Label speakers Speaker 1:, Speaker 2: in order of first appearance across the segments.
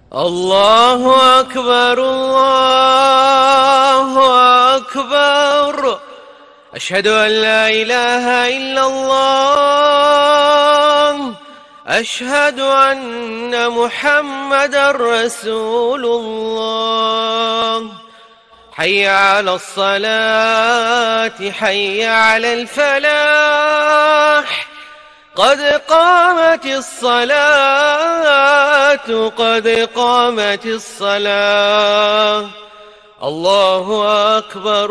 Speaker 1: الله أكبر الله أكبر. أشهد أن لا إله إلا الله. أشهد أن محمدًا رسول الله. حي على الصلاة حي على الفلاح. قد قامت الصلاة قد قامت الصلاة. الله أكبر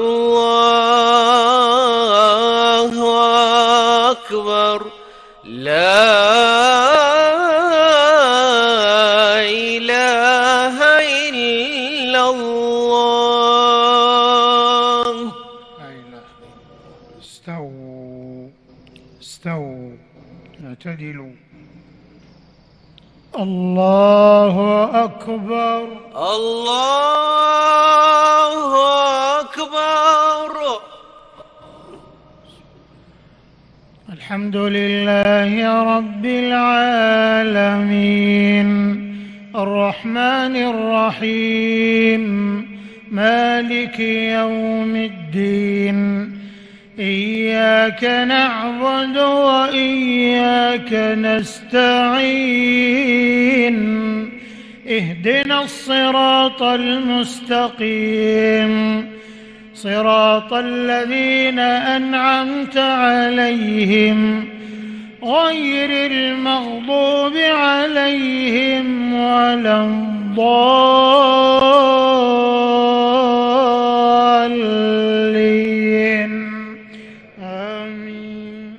Speaker 1: الله أكبر. لا إله إلا الله.
Speaker 2: لا إله. استووا اعتدلوا. الله أكبر
Speaker 1: الله أكبر.
Speaker 2: الحمد لله رب العالمين الرحمن الرحيم مالك يوم الدين. إياك نعبد وإياك نستعين. اهدنا الصراط المستقيم صراط الذين أنعمت عليهم غير المغضوب عليهم ولا الضالين. آمين.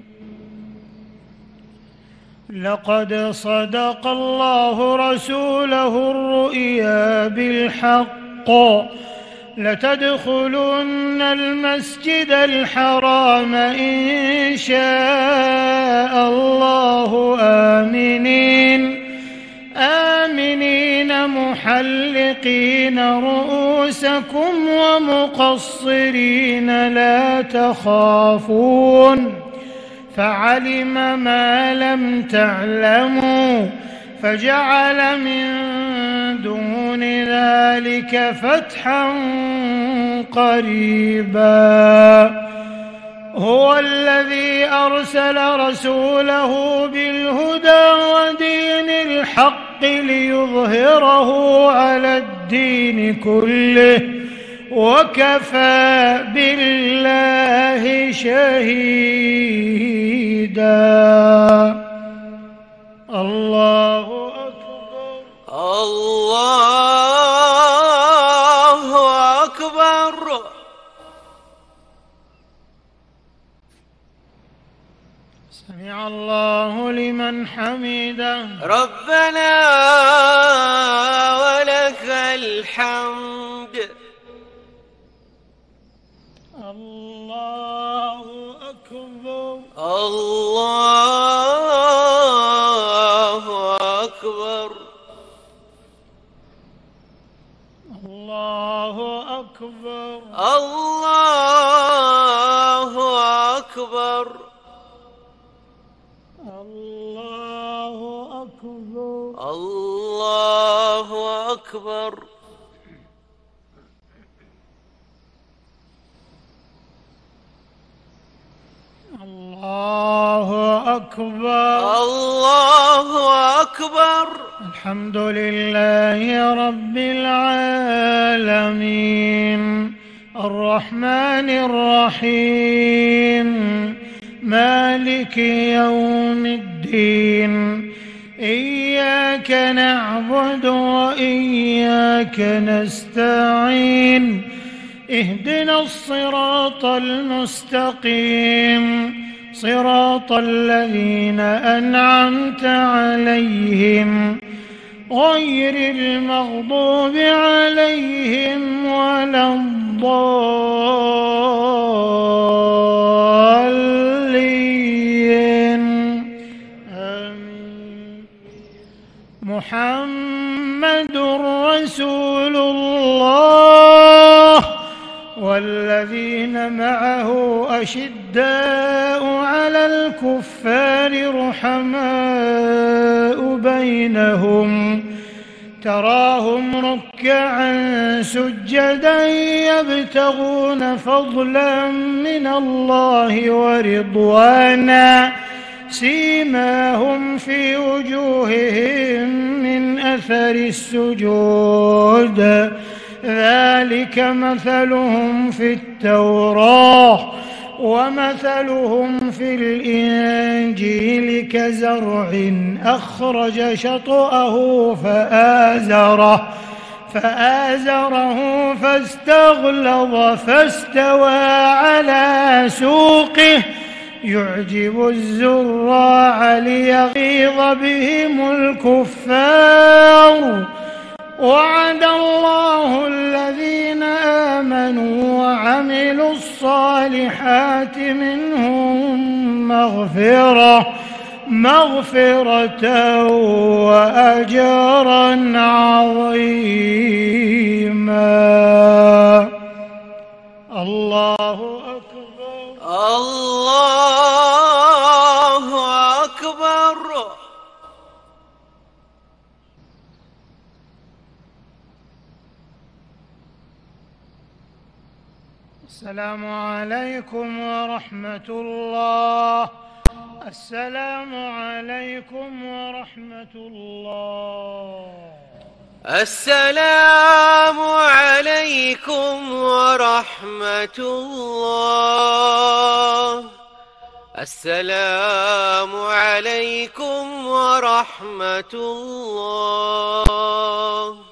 Speaker 2: لقد صدق الله رسوله الرؤيا بالحق لتدخلن المسجد الحرام إن شاء الله آمنين محلقين رؤوسكم ومقصرين لا تخافون فعلم ما لم تعلموا فجعل من دون ذلك فتحا قريبا. هو الذي أرسل رسوله بالهدى ودين الحق ليظهره على الدين كله وكفى بالله شهيدا. الله أكبر
Speaker 1: الله أكبر.
Speaker 2: سمع الله لمن حمده.
Speaker 1: ربنا ولك الحمد.
Speaker 2: الله أكبر
Speaker 1: الله أكبر.
Speaker 2: الله أكبر
Speaker 1: الله أكبر.
Speaker 2: الله أكبر
Speaker 1: الله أكبر.
Speaker 2: الله أكبر
Speaker 1: الله أكبر.
Speaker 2: الحمد لله رب العالمين الرحمن الرحيم مالك يوم الدين. إياك نعبد وإياك نستعين. اهدنا الصراط المستقيم صراط الذين أنعمت عليهم غير المغضوب عليهم ولا الضالين. آمين. محمد رسول الله والذين معه أشداء على الكفار رحماء بينهم تراهم ركعا سجدا يبتغون فضلا من الله ورضوانا سيماهم في وجوههم من أثر السجود ذلك مثلهم في التوراة ومثلهم في الإنجيل كزرع أخرج شطأه فآزره فاستغلظ فاستوى على سوقه يعجب الزراع ليغيظ بهم الكفار وعد الله الذين آمنوا وعملوا الصالحات منهم مغفرة وأجرا عظيما. الله أكبر.
Speaker 1: الله أكبر.
Speaker 2: السلام عليكم ورحمة الله. السلام عليكم ورحمة الله.
Speaker 1: السلام عليكم ورحمة الله. السلام عليكم ورحمة الله.